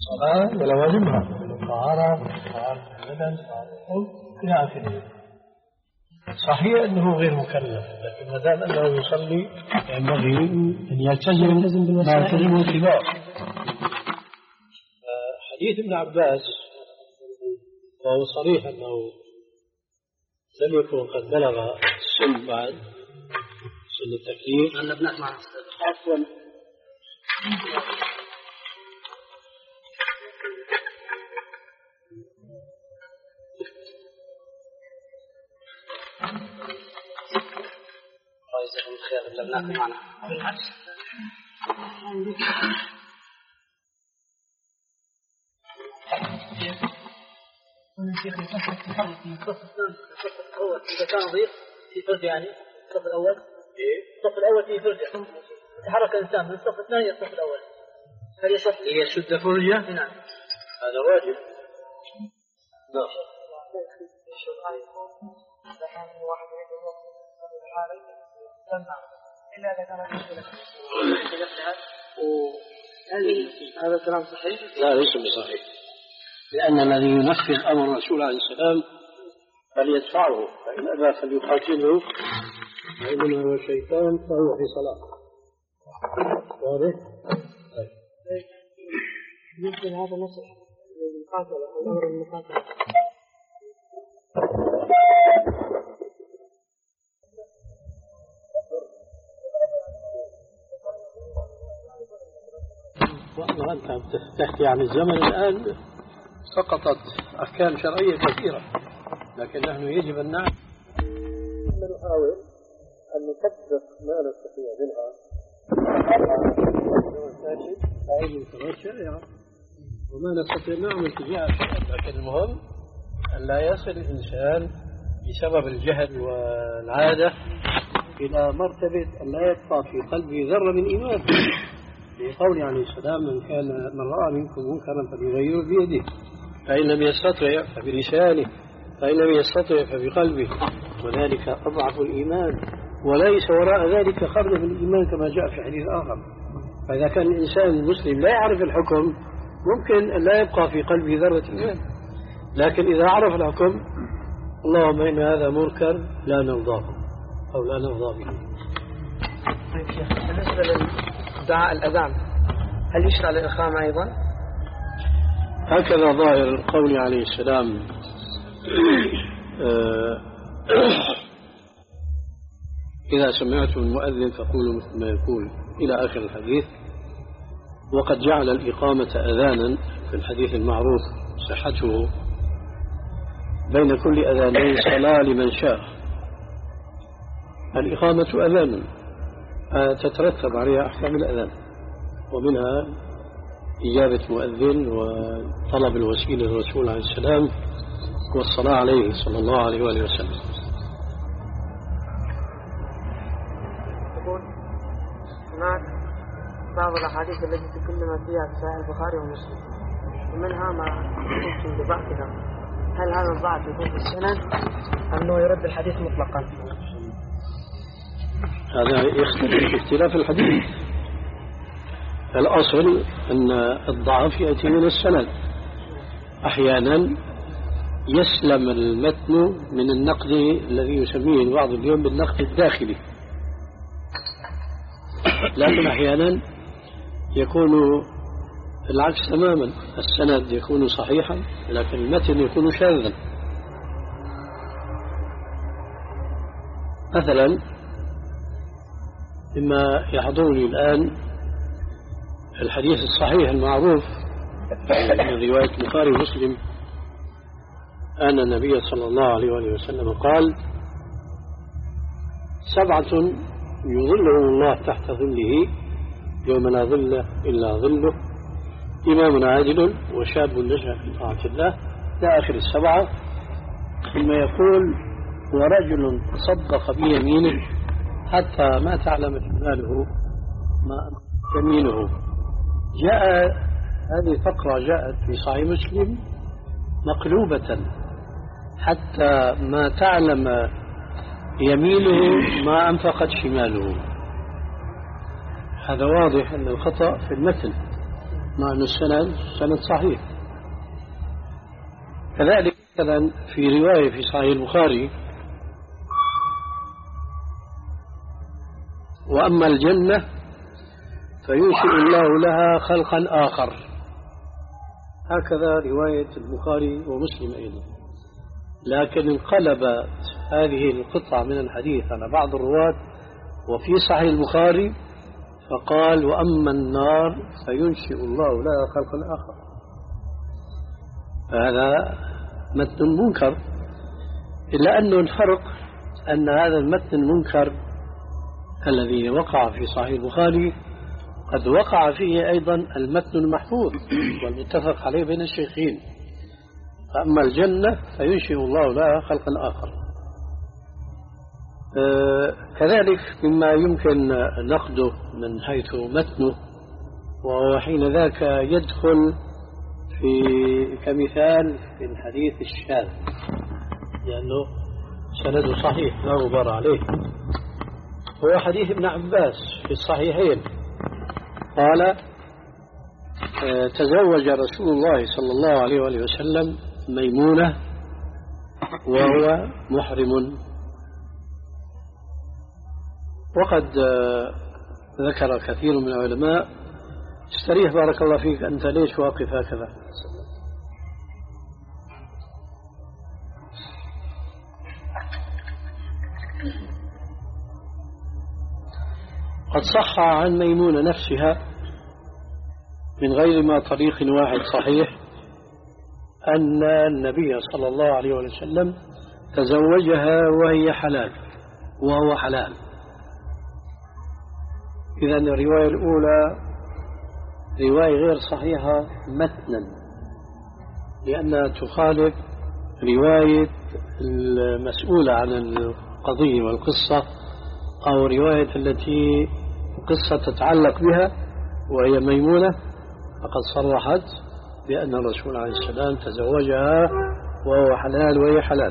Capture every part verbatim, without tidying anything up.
صلاة ولوازمها من الطهارة والطهارة البدن إلى آخره. صحيح أنه غير مكلف، لكن ما دام أنه يصلي ينبغي أن يلتزم ما يلتزمه الكبار. حديث ابن عباس وهو صريح أنه لم يكن قد بلغ السن بعد سن التكليف. أنا بنسمع عفوا الله يجزاكم الخير لم نأكل معنا بالعكس. شيخ يصح التحرك من الصف الثاني الصف الأول إذا كان ضيق في فرد، يعني الصف الأول الصف الأول في فرد يتحرك الإنسان من الصف الثاني إلى الصف الأول، هل يصح ليشد فرجة؟ نعم هذا واجب. نعم. إلا إذا كان هذا الكلام صحيح؟ لا ليس بصحيح، لأن الذي ينفذ أمر الرسول عليه السلام فليدفعه، فإن أبى فليقاتله، فإنما هو شيطان فهو في صلاة. واضح؟ يمكن هذا نصح للمقاتلة أو أمر المقاتلة. والله أنت تحكي عن الزمن الآن سقطت أحكام شرعية كثيرة، لكن نحن يجب أن نعرف نحاول أن نطبق ما نستطيع منها علم الشريعة، وما نستطيع نعمل تجاه الشرع. لكن المهم أن لا يصل الإنسان بسبب الجهل والعادة إلى مرتبة أن لا يبقى في قلبه ذرة من إيمان، لقول عليه السلام: من كان من رأى منكم منكرا فليغيره بيده، فإن لم يستطع فبلسانه، فإن لم يستطع فبقلبه، وذلك أضعف الإيمان، وليس وراء ذلك خرج من الإيمان كما جاء في حديث آخر. فإذا كان الإنسان المسلم لا يعرف الحكم ممكن أن لا يبقى في قلبه ذرة إيمان، لكن إذا عرف الحكم اللهم إن هذا منكر لا نرضاه أو لا نرضى به. طيب شيخ، بالنسبة لدعاء الأذان هل يشرع للإقامة أيضا؟ هكذا ظاهر قول عليه السلام: إذا سمعتم المؤذن فقولوا مثل ما يقول، إلى آخر الحديث. وقد جعل الإقامة أذانا في الحديث المعروف صحته: بين كل أذانين صلاة لمن شاء. الإقامة أذان تترتب عليها أحكام الأذان، ومنها إجابة مؤذن وطلب الوسيلة للرسول عليه السلام والصلاة عليه صلى الله عليه وآله وسلم. يقول هناك بعض الأحاديث التي تكلم فيها في صحيح البخاري ومسلم، ومنها ما يمكن بضعفها، هل هذا الضعف يكون في السند أنه يرد الحديث مطلقا؟ هذا يختلف اختلاف الحديث. الأصل أن الضعف يأتي من السند، أحيانا يسلم المتن من النقد الذي يسميه البعض اليوم بالنقد الداخلي، لكن أحيانا يكون العكس تماما، السند يكون صحيحا لكن المتن يكون شاذا. مثلا مما يحضرني الآن الحديث الصحيح المعروف من رواية البخاري ومسلم أن النبي صلى الله عليه وآله وسلم قال: سبعة يظلهم الله تحت ظله يوم لا ظل إلا ظله: إمام عادل وشاب نشأ في طاعة الله، إلى آخر السبعة. ثم يقول: ورجل تصدق بيمينه حتى ما تعلم شماله ما يمينه. جاء هذه الفقرة جاءت في صحيح مسلم مقلوبة: حتى ما تعلم يمينه ما أنفقت شماله. هذا واضح أن الخطأ في المتن، مع أن السند سند صحيح. كذلك مثلا في رواية في صحيح البخاري: وأما الجنة فينشئ الله لها خلقا آخر. هكذا رواية البخاري ومسلم أيضا. لكن انقلبت هذه القطعة من الحديث على بعض الرواة وفي صحيح البخاري فقال: وأما النار فينشئ الله لها خلقا آخر. هذا متن منكر، إلا أنه الفرق أن هذا المتن المنكر الذي وقع في صحيح البخاري قد وقع فيه أيضا المتن المحفوظ والمتفق عليه بين الشيخين: فأما الجنة فينشئ الله لها خلقا آخر. آه كذلك مما يمكن نقده من حيث متنه، وهو حين ذاك يدخل في كمثال في الحديث الشاذ، لأنه سنده صحيح لا غبار عليه. هو حديث ابن عباس في الصحيحين قال: آه تزوج رسول الله صلى الله عليه وآله وسلم ميمونة وهو محرم. وقد ذكر كثير من العلماء. استريح بارك الله فيك، أنت ليش واقف هكذا؟ قد صح عن ميمونة نفسها من غير ما طريق واحد صحيح أن النبي صلى الله عليه وسلم تزوجها وهي حلال وهو حلال. إذن الرواية الأولى رواية غير صحيحة متنا، لأنها تخالف رواية المسؤولة عن القضية والقصة، أو رواية التي قصة تتعلق بها وهي ميمونة، فقد صرحت بأن الرسول عليه السلام تزوجها وهو حلال وهي حلال.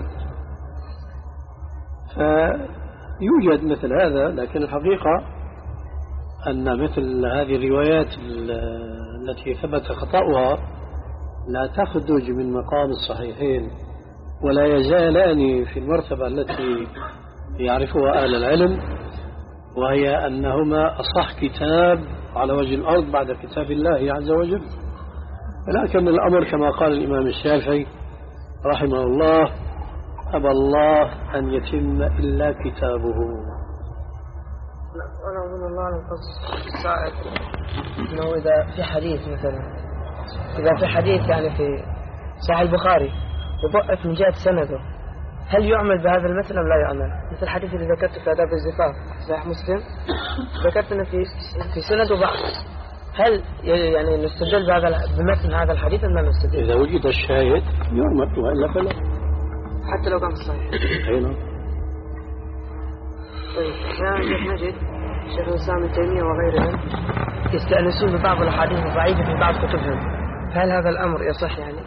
فيوجد مثل هذا، لكن الحقيقة أن مثل هذه الروايات التي ثبت خطأها لا تخرج من مقام الصحيحين، ولا يزالان في المرتبة التي يعرفها أهل العلم، وهي أنهما أصح كتاب على وجه الأرض بعد كتاب الله عز وجل. ولكن الأمر كما قال الإمام الشافعي رحمه الله: أبى الله أن يتم إلا كتابه. أنا أظن الله القصد السائد أنه إذا في حديث مثلا، إذا في حديث يعني في صحيح البخاري وضعف من جهة سنده، هل يعمل بهذا المثل أم لا يعمل؟ مثل الحديث اللي ذكرته في آداب الزفاف صحيح مسلم، ذكرت أنه في في سنده ضعف، هل يعني نستدل بهذا بمثل هذا الحديث أم لا نستدل؟ إذا وجد الشاهد يعمل وإلا فلا، حتى لو كان صحيح. أيضا. طيب يعني نجد شيخ الإسلام ابن تيمية وغيرهم يستأنسون ببعض الأحاديث الضعيفة في بعض كتبهم، هل هذا الأمر يصح يعني؟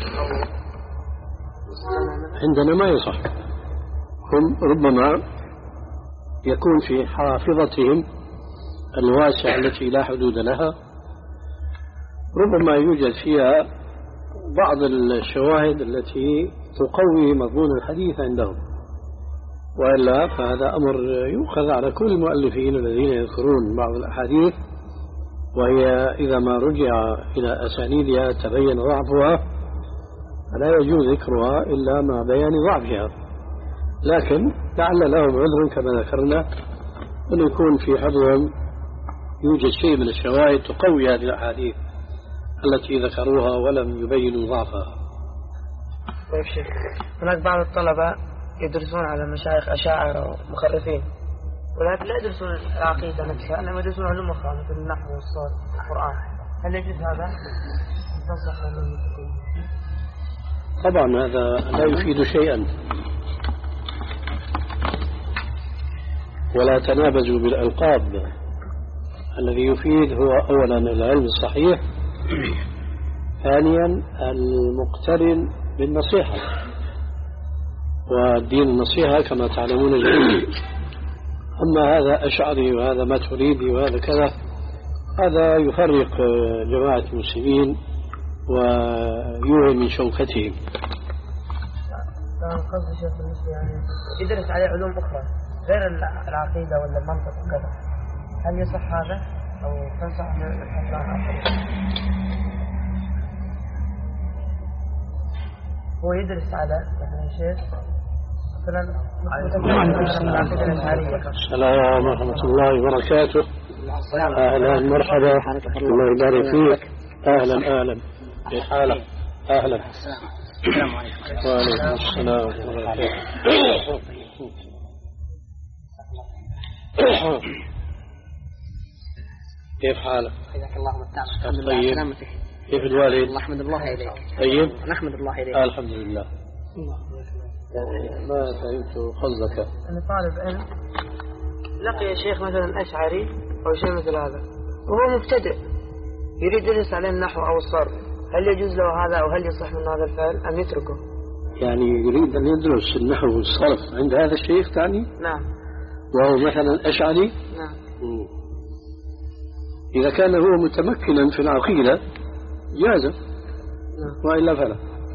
عندنا ما يصح. هم ربما يكون في حافظتهم الواسعة التي لا حدود لها، ربما يوجد فيها بعض الشواهد التي تقوي مضمون الحديث عندهم، وإلا فهذا أمر يؤخذ على كل المؤلفين الذين يذكرون بعض الأحاديث، وهي إذا ما رجع إلى أسانيدها تبين ضعفها فلا يجوز ذكرها إلا مع بيان ضعفها. لكن لعل لهم عذر كما ذكرنا أن يكون في حظهم يوجد شيء من الشواهد تقوي هذه الأحاديث التي ذكروها ولم يبينوا ضعفها. طيب شيخ، هناك بعض الطلبة يدرسون على مشايخ أشاعرة ومخرفين، ولكن لا يدرسون العقيدة نفسها، إنما يدرسون علوم أخرى مثل النحو والصرف والقرآن. هل يجوز هذا؟ طبعا هذا لا يفيد شيئا، ولا تنابزوا بالألقاب. الذي يفيد هو أولا العلم الصحيح، ثانيا المقترن بالنصيحة، والدين النصيحة كما تعلمون جميعا. أما هذا أشعري وهذا ما تريدي وهذا كذا، هذا يفرق جماعة المسلمين ويوهي من شوكتهم. كان قصدي شيخ بالنسبة يعني يدرس عليه علوم أخرى غير العقيدة ولا المنطق وكذا، هل يصح هذا أو تنصح من الحفلان؟ هو يدرس على يعني شيخ مثلا السلام ورحمة الله وبركاته. أهلا مرحبا، الله يبارك فيك. أهلا أهلا، كيف حالك؟ أهلا. السلام عليكم. وعليكم السلام ورحمة الله وبركاته. كيف حالك؟ حياك الله ومتعنا. طيب. سلامتك. كيف الوالد؟ الله الحمد لله إليك. طيب. نحمد الله إليك. الحمد لله. ما فهمت قصدك. أنا طالب علم لقي شيخ مثلا أشعري أو شيء مثل هذا وهو مبتدئ يريد يدرس عليه النحو أو الصرف، هل يجوز له هذا أو هل يصح من هذا الفعل أم يتركه؟ يعني يريد أن يدرس النحو والصرف عند هذا الشيخ تعني؟ نعم. وهو مثلا أشعري؟ نعم. مم. إذا كان هو متمكنا في العقيدة جاز. نعم. وإلا فلا.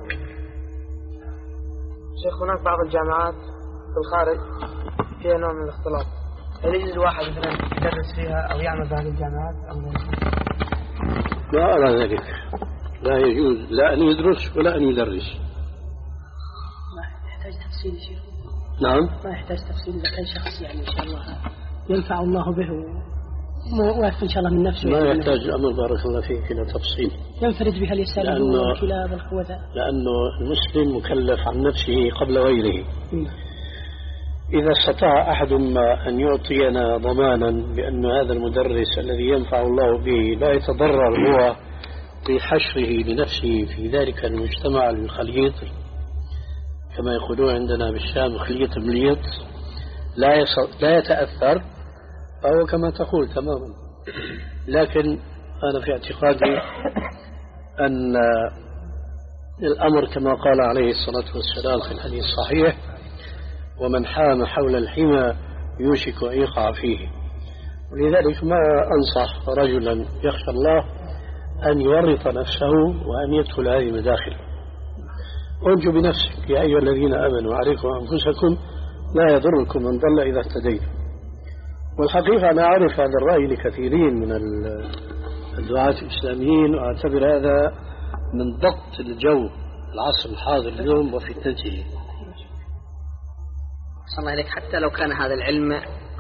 شيخ هناك بعض الجامعات في الخارج فيها نوع من الاختلاط، هل يجوز الواحد مثلا يدرس فيها أو يعمل بهذه الجامعات أو لا؟ لا أرى ذلك، لا يجوز لا أن يدرس ولا أن يدرس. ما يحتاج تفصيل شيخ. نعم. ما يحتاج تفصيل إذا كان شخص يعني إن شاء الله ينفع الله به واقف إن شاء الله من نفسه. ما يعني يحتاج أمر بارك الله فيك إلى تفصيل. ينفرد بها اليسار والكلاب والخوذة. لأنه المسلم مكلف عن نفسه قبل غيره. م. إذا استطاع أحد ما أن يعطينا ضمانا بأن هذا المدرس الذي ينفع الله به لا يتضرر هو بحشره لنفسه في ذلك المجتمع الخليط كما يقولون عندنا بالشام خليط مليط لا لا يتأثر، فهو كما تقول تماما. لكن أنا في اعتقادي أن الأمر كما قال عليه الصلاة والسلام في الحديث الصحيح: ومن حام حول الحمى يوشك أن يقع فيه. ولذلك ما أنصح رجلا يخشى الله أن يورط نفسه وأن يدخل هذه المداخل. أنجو بنفسك يا أيها الذين آمنوا عليكم أنفسكم لا يضركم من ضل إذا اهتديتم. والحقيقة أنا أعرف هذا الرأي لكثيرين من الدعاة الإسلاميين، وأعتبر هذا من ضبط الجو العصر الحاضر اليوم وفتنته. صلى الله عليك. حتى لو كان هذا العلم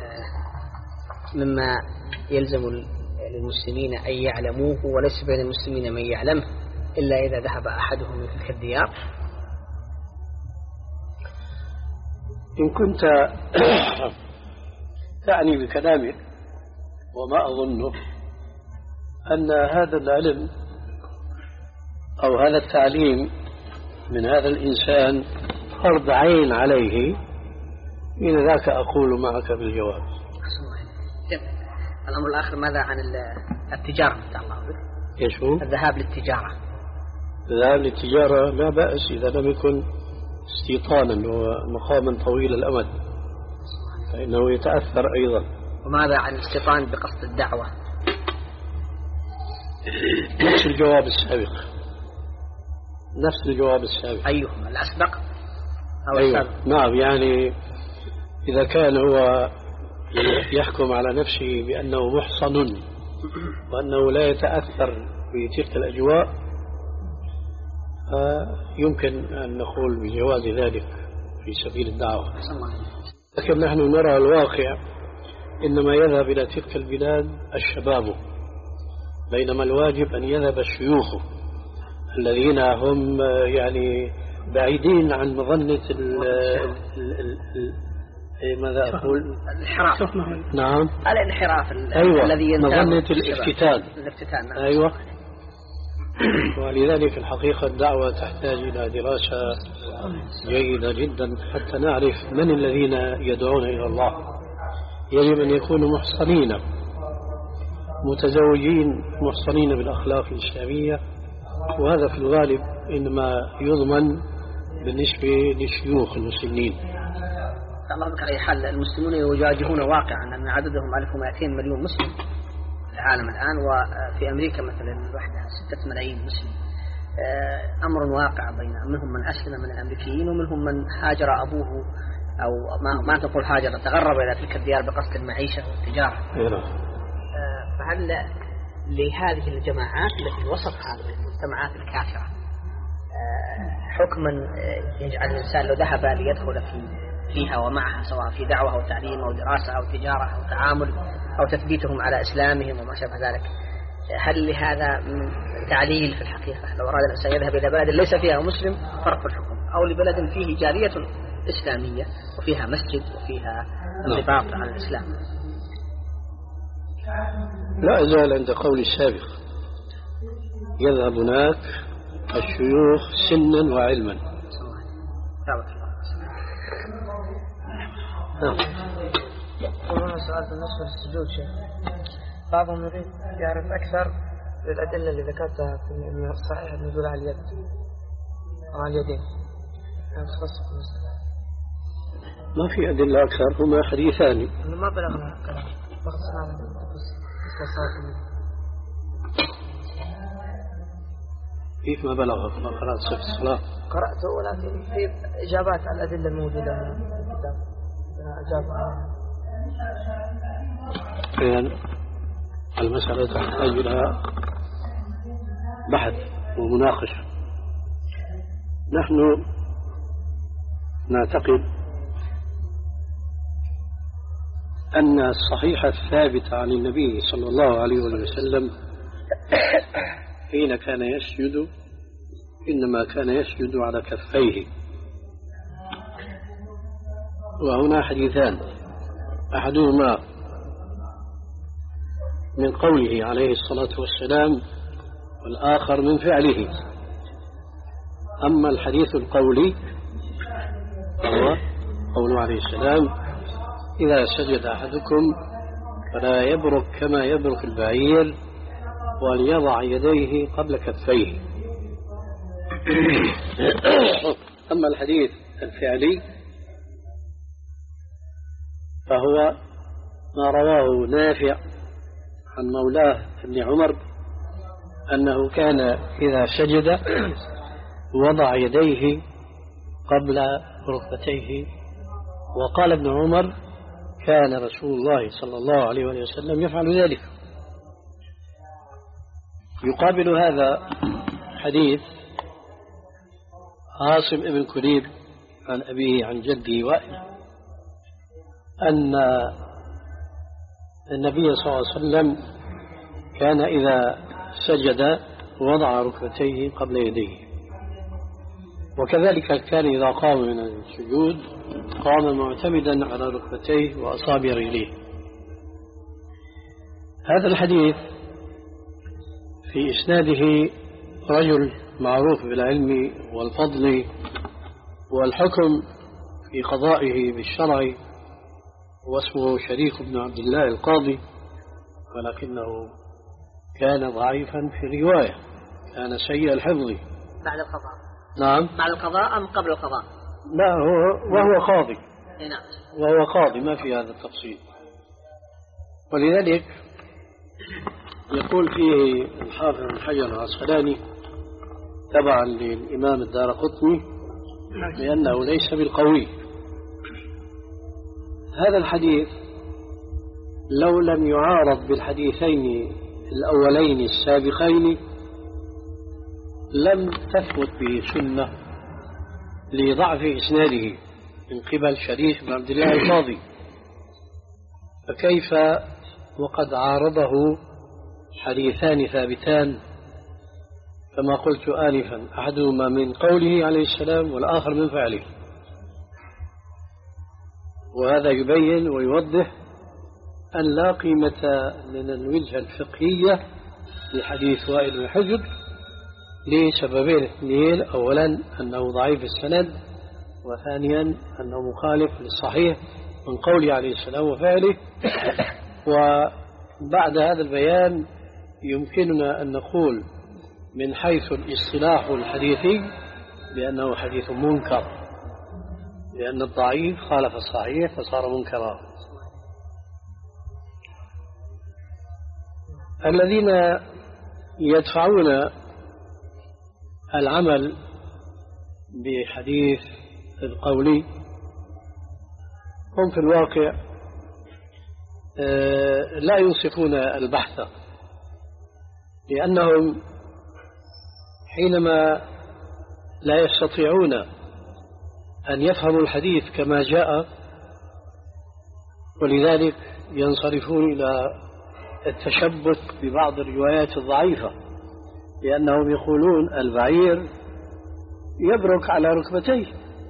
مما يلزم للمسلمين أن يعلموه وليس بين المسلمين من يعلمه إلا إذا ذهب أحدهم من تلك الديار. إن كنت تعني بكلامك، وما أظنه، أن هذا العلم أو هذا التعليم من هذا الإنسان فرض عين عليه، من ذاك أقول معك بالجواب. الأمر الآخر ماذا عن التجارة؟ الله بك. إيش هو؟ الذهاب للتجارة. الذهاب للتجارة لا بأس إذا لم يكن استيطانا ومقاما طويل الأمد، فإنه يتأثر أيضا. وماذا عن الاستيطان بقصد الدعوة؟ نفس الجواب السابق. نفس الجواب السابق. أيهما الأسبق أو أيوة. السابق؟ نعم، يعني إذا كان هو يحكم على نفسه بأنه محصن وأنه لا يتأثر بتلك الأجواء، يمكن أن نقول بجواز ذلك في سبيل الدعوة. لكن نحن نرى الواقع إنما يذهب إلى تلك البلاد الشباب، بينما الواجب أن يذهب الشيوخ الذين هم يعني بعيدين عن مظنة ال ال ال ماذا أقول؟ الانحراف. نعم، الانحراف. أيوة. الذي مظنة الافتتان. الافتتان. نعم. أيوة. ولذلك الحقيقة الدعوة تحتاج إلى دراسة جيدة جدا حتى نعرف من الذين يدعون إلى الله. يجب أن يكونوا محصنين متزوجين محصنين بالأخلاق الإسلامية، وهذا في الغالب إنما يضمن بالنسبة للشيوخ المسلمين. الله بك. على أي حال المسلمون يواجهون واقعا أن عددهم ألف ومئتين مليون مسلم، العالم الآن، وفي أمريكا مثلا وحدها ستة ملايين مسلم. أمر واقع بين منهم من أسلم من الأمريكيين ومنهم من هاجر أبوه أو ما, ما تقول هاجر، تغرب إلى تلك الديار بقصد المعيشة والتجارة. فهل لهذه الجماعات التي وسط هذه المجتمعات الكافرة حكما يجعل الإنسان لو ذهب ليدخل في فيها ومعها سواء في دعوة أو تعليم أو دراسة أو تجارة أو تعامل أو تثبيتهم على إسلامهم وما شابه ذلك، هل لهذا تعليل في الحقيقة؟ لو أراد الإنسان يذهب إلى بلد ليس فيها مسلم فرق في الحكم، أو لبلد فيه جالية إسلامية وفيها مسجد وفيها انضباط على الإسلام؟ لا أزال عند قول السابق، يذهب هناك الشيوخ سنا وعلما. نعم. وهنا سؤال بالنسبة للسجود شيخ، بعضهم يريد يعرف أكثر للأدلة اللي ذكرتها في الصحيح النزول على اليد وعلى اليدين. ما في أدلة أكثر، هما حديثان. ما بلغنا كلام بخصنا كيف ما بلغ؟ ما قرأت في الصلاة؟ قرأته ولكن في إجابات على الأدلة الموجودة في الكتاب أجاب. إذن المسألة تحتاج إلى بحث ومناقشة. نحن نعتقد أن الصحيح الثابت عن النبي صلى الله عليه وسلم حين كان يسجد إنما كان يسجد على كفيه. وهنا حديثان، أحدهما من قوله عليه الصلاة والسلام والآخر من فعله. أما الحديث القولي هو قوله عليه السلام: إذا سجد أحدكم فلا يبرك كما يبرك البعير وليضع يديه قبل كفيه. أما الحديث الفعلي فهو ما رواه نافع عن مولاه ابن عمر أنه كان إذا سجد وضع يديه قبل ركبتيه. وقال ابن عمر: كان رسول الله صلى الله عليه وسلم يفعل ذلك. يقابل هذا حديث عاصم ابن كليب عن أبيه عن جده وائل أن النبي صلى الله عليه وسلم كان إذا سجد وضع ركبتيه قبل يديه، وكذلك كان إذا قام من السجود قام معتمدا على ركبتيه وأصابع رجليه. هذا الحديث في إسناده رجل معروف بالعلم والفضل والحكم في قضائه بالشرع، واسمه شريك بن عبد الله القاضي، ولكنه كان ضعيفا في الرواية، كان سيء الحفظ. بعد القضاء؟ نعم. بعد القضاء أم قبل القضاء؟ لا، هو وهو قاضي. نعم. وهو قاضي، ما في هذا التفصيل. ولذلك يقول فيه الحافظ بن حجر العسقلاني تبعا للإمام الدارقطني لأنه ليس بالقوي. هذا الحديث لو لم يعارض بالحديثين الأولين السابقين لم تثبت به سنة لضعف إسناده من قبل شريك بن عبد الله القاضي، فكيف وقد عارضه حديثان ثابتان كما قلت آنفا، أحدهما من قوله عليه السلام والآخر من فعله. وهذا يبين ويوضح أن لا قيمة من الوجهة الفقهية لحديث وائل بن حجر لسببين اثنين: أولا أنه ضعيف السند، وثانيا أنه مخالف للصحيح من قوله عليه السلام وفعله. وبعد هذا البيان يمكننا أن نقول من حيث الاصطلاح الحديثي بأنه حديث منكر، لأن الضعيف خالف الصحيح فصار منكرا. الذين يدفعون العمل بحديث القولي هم في الواقع لا ينصفون البحث، لأنهم حينما لا يستطيعون أن يفهموا الحديث كما جاء، ولذلك ينصرفون إلى التشبث ببعض الروايات الضعيفة، لأنهم يقولون البعير يبرك على ركبتيه،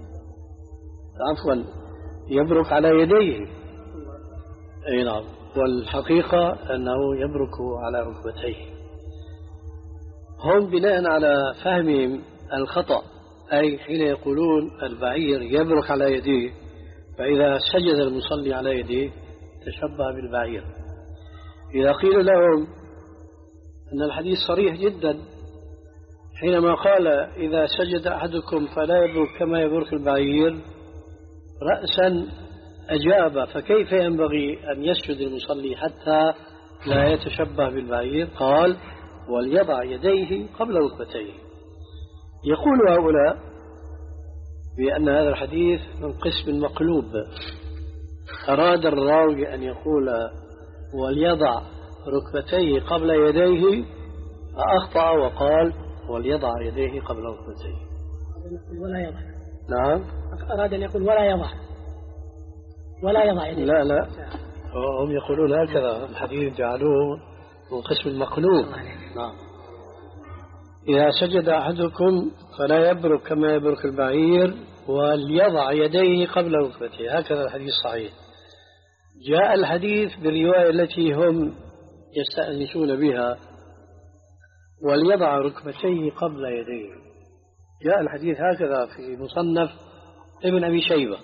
عفوا يبرك على يديه، أي نعم، والحقيقة أنه يبرك على ركبتيه. هم بناء على فهمهم الخطأ، أي حين يقولون البعير يبرك على يديه، فإذا سجد المصلي على يديه تشبه بالبعير. إذا قيل لهم أن الحديث صريح جدا حينما قال إذا سجد أحدكم فلا يبرك كما يبرك البعير، رأسا أجاب فكيف ينبغي أن يسجد المصلي حتى لا يتشبه بالبعير؟ قال وليضع يديه قبل ركبتيه. يقول هؤلاء بأن هذا الحديث من قسم مقلوب، أراد الراوي أن يقول وليضع ركبتيه قبل يديه، فأخطأ وقال وليضع يديه قبل ركبتيه. ولا يضع. نعم. أراد أن يقول ولا يضع ولا يضع يديه. لا لا، هم يقولون هكذا، الحديث جعلوه من قسم المقلوب. نعم. إذا سجد أحدكم فلا يبرك كما يبرك البعير وليضع يديه قبل ركبتيه، هكذا الحديث صحيح. جاء الحديث بالرواية التي هم يستأنسون بها وليضع ركبتيه قبل يديه، جاء الحديث هكذا في مصنف ابن أبي شيبة،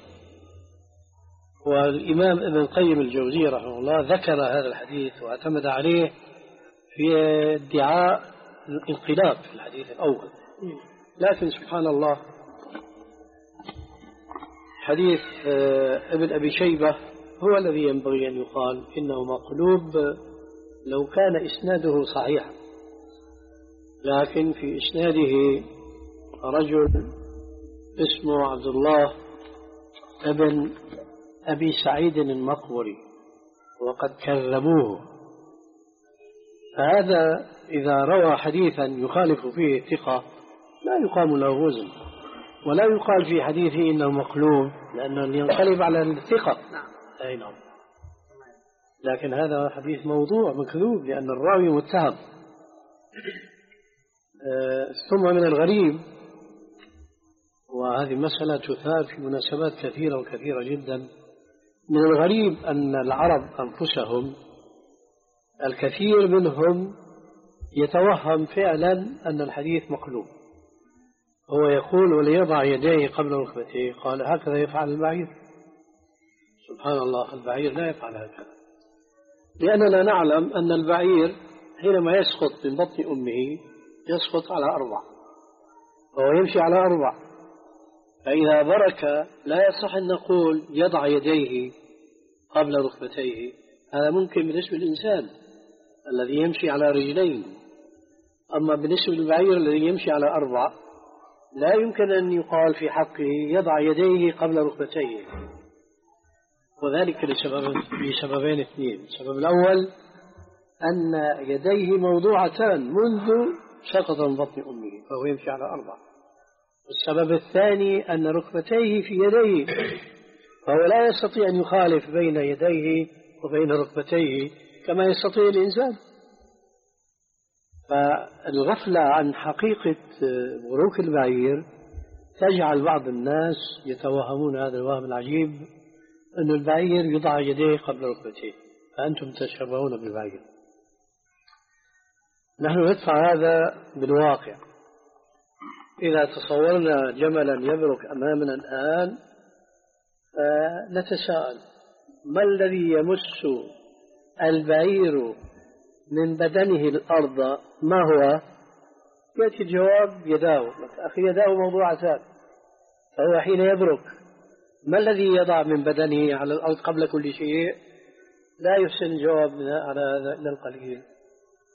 والإمام ابن القيم الجوزية رحمه الله ذكر هذا الحديث واعتمد عليه في ادعاء الانقلاب في الحديث الأول. لكن سبحان الله حديث ابن أبي شيبة هو الذي ينبغي أن يقال إنه مقلوب لو كان إسناده صحيحا، لكن في إسناده رجل اسمه عبد الله ابن أبي سعيد المقبري وقد كذبوه، فهذا إذا روى حديثا يخالف فيه الثقة لا يقام له وزن، ولا يقال في حديثه إنه مقلوب لأنه ينقلب على الثقة. أي نعم. لكن هذا حديث موضوع مكذوب لأن الراوي متهم. آه ثم من الغريب، وهذه مسألة تثار في مناسبات كثيرة وكثيرة جدا، من الغريب أن العرب أنفسهم الكثير منهم يتوهم فعلا أن الحديث مقلوب. هو يقول وليضع يديه قبل ركبتيه، قال هكذا يفعل البعير. سبحان الله، البعير لا يفعل هكذا، لأننا نعلم أن البعير حينما يسقط من بطن أمه يسقط على أربع، وهو يمشي على أربع، فإذا برك لا يصح أن نقول يضع يديه قبل ركبتيه، هذا ممكن بالنسبة للإنسان الذي يمشي على رجلين، أما بالنسبة للبعير الذي يمشي على أربع لا يمكن أن يقال في حقه يضع يديه قبل ركبتيه، وذلك لسبب لسببين اثنين. السبب الأول أن يديه موضوعتان منذ سقط من بطن أمه فهو يمشي على أربع. السبب الثاني أن ركبتيه في يديه فهو لا يستطيع أن يخالف بين يديه وبين ركبتيه كما يستطيع الإنسان. فالغفلة عن حقيقة بروك البعير تجعل بعض الناس يتوهمون هذا الوهم العجيب أن البعير يضع يديه قبل ركبتيه، فأنتم تشبهون بالبعير. نحن ندفع هذا بالواقع. إذا تصورنا جملا يبرك أمامنا الآن فنتساءل ما الذي يمس البعير من بدنه الأرض؟ ما هو؟ يأتي الجواب يداه. أخي يداه موضوعتان، فهو حين يبرك ما الذي يضع من بدنه على الأرض قبل كل شيء؟ لا يحسن الجواب على هذا إلا القليل.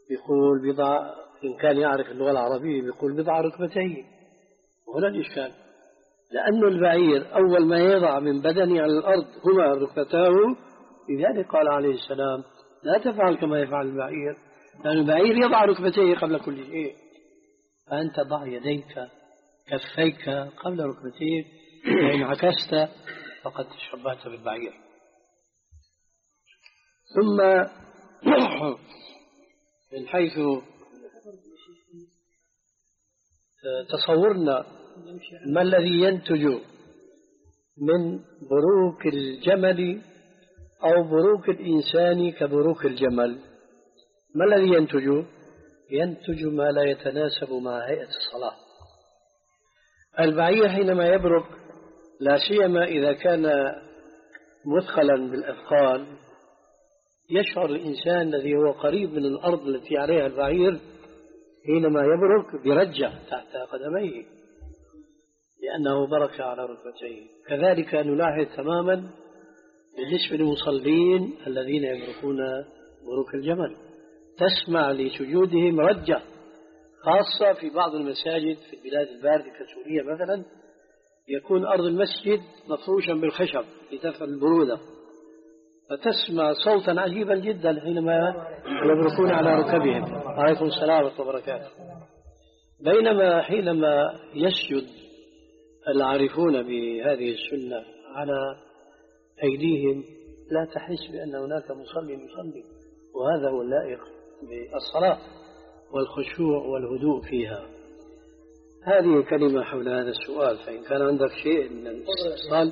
يقول بضع، إن كان يعرف اللغة العربية بيقول بضع ركبتيه. وهنا الإشكال، لأن البعير أول ما يضع من بدنه على الأرض هما ركبتاه. لذلك قال عليه السلام لا تفعل كما يفعل البعير، لأن البعير يضع ركبتيه قبل كل شيء، فأنت ضع يديك كفيك قبل ركبتيك، فإن عكست فقد تشبهت بالبعير. ثم من حيث تصورنا ما الذي ينتج من بروك الجمل أو بروك الإنسان كبروك الجمل، ما الذي ينتج؟ ينتج ما لا يتناسب مع هيئة الصلاة. البعير حينما يبرك، لا سيما إذا كان مثقلا بالأثقال، يشعر الإنسان الذي هو قريب من الأرض التي عليها البعير حينما يبرك برجة تحت قدميه، لأنه برك على ركبتيه. كذلك نلاحظ تماما بالنسبة للمصلين الذين يبركون بروك الجمل، تسمع لسجودهم رجة، خاصة في بعض المساجد في البلاد الباردة كسوريا مثلا، يكون أرض المسجد مفروشا بالخشب لدفع البرودة، فتسمع صوتا عجيبا جدا حينما يبركون على ركبهم. عليكم السلام ورحمة الله وبركاته. بينما حينما يسجد العارفون بهذه السنة على أيديهم لا تحس بأن هناك مصلي مصلي، وهذا هو اللائق بالصلاة والخشوع والهدوء فيها. هذه كلمة حول هذا السؤال، فإن كان عندك شيء من الاستفسار.